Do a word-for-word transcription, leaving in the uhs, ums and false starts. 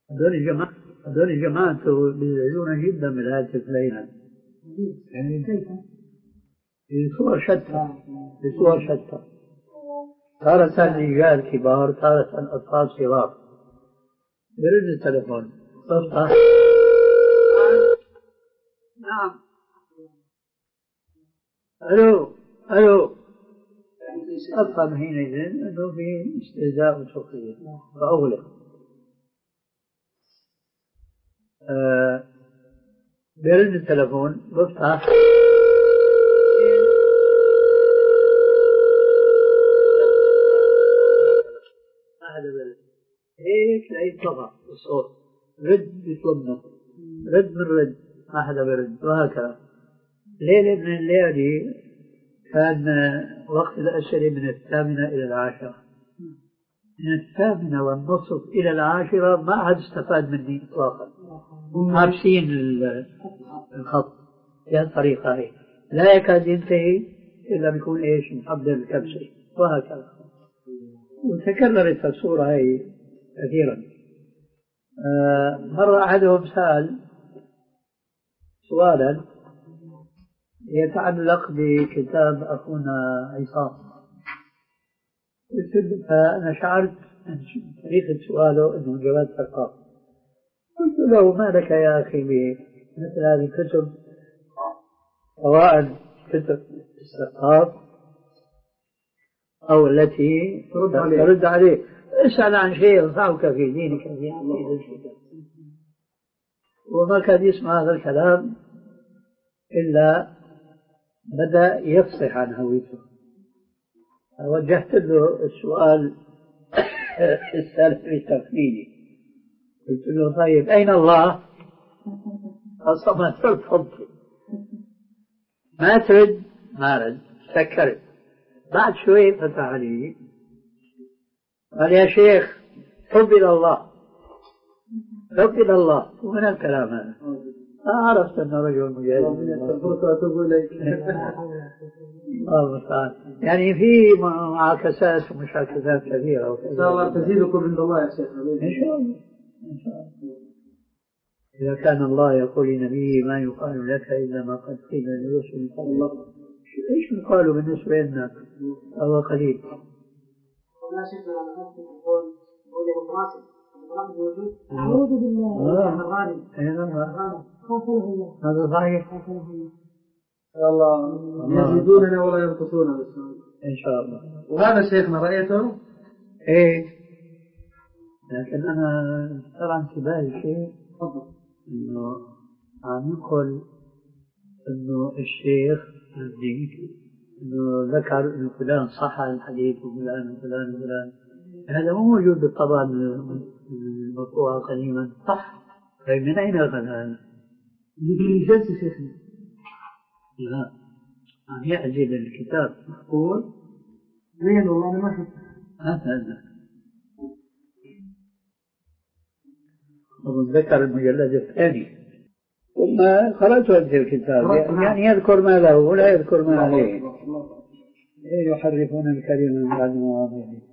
هذول جماعة هذول جماعة بيزعجون جدا من الهاتف ليلا، يعني في صور شتى، في صور شتى، تارة رجال كبار، تارة أطفال صغار. برد التلفون، صفحة. نعم. ألو ألو. أفهم حينئذ أنه في استهزاء وسخرية فأغلق. أه برد التلفون، بفتح. ما حدا برد، هيك لقيت طبع الصوت، رد يطلبنا، رد من رد، ما حدا برد، وهكذا. ليلة من الليالي كان وقت الأسئلة من الثامنة إلى العاشرة، من الثامنة والنصف إلى العاشرة ما حد استفاد مني إطلاقا، حابسين الخط بهالطريقة هي، لا يكاد ينتهي إلا بيكون إيش محضر الكبسة، وهكذا. وتكررت الصورة هي كثيرا. آه مرة أحدهم سأل سؤالا يتعلق بكتاب أخونا عصام، فأنا شعرت من طريقة سؤاله أنه جواب ثقافي. قلت له ما لك يا أخي بمثل هذه الكتب، سواء كتب الثقاف أو التي ترد عليه، اسأل عن شيء ينفعك في دينك في عقيدتك. وما كان يسمع هذا الكلام إلا بدأ يفصح عن هويته. وجهت له السؤال السلفي التقليدي، قلت له طيب أين الله؟ أصلا ترفض، ما ترد، ما رد، سكرت. بعد شوي فتح علي قال يا شيخ حب إلى الله، حب إلى الله. ومن الكلام هذا عرفت أنه رجل مجاهد. الله المستعان. يعني في معاكسات ومشاكسات كثيرة. إن شاء الله تزيدكم عند الله يا شيخ. إن شاء الله. إن شاء الله. إذا كان الله يقول لنبيه ما يقال لك إلا ما قد قيل لرسل الله، إيش يقال بالنسبة لنا؟ هو قليل. أعوذ بالله. هذا صحيح. إن شاء الله يزيدوننا ولا ينقصوننا إن شاء الله. وهذا شيخنا رأيته؟ إيه، لكن أنا ترى انتباهي شيء إنه عم يقول إنه الشيخ إنه ذكر إنه فلان صح الحديث وفلان وفلان وفلان، هذا مو موجود بالطبع المطبوعة قديما. صح. طيب من أين أخذ هذا؟ من جلس شيخنا. لا، عم يعزل الكتاب مقبول. وين والله أنا ما شفته. هذا ذكر المجلد الثاني، ثم قرأت هذا الكتاب، يعني يذكر ما له ولا يذكر ما عليه، يحرفون الكلمة من بعد مواضعه.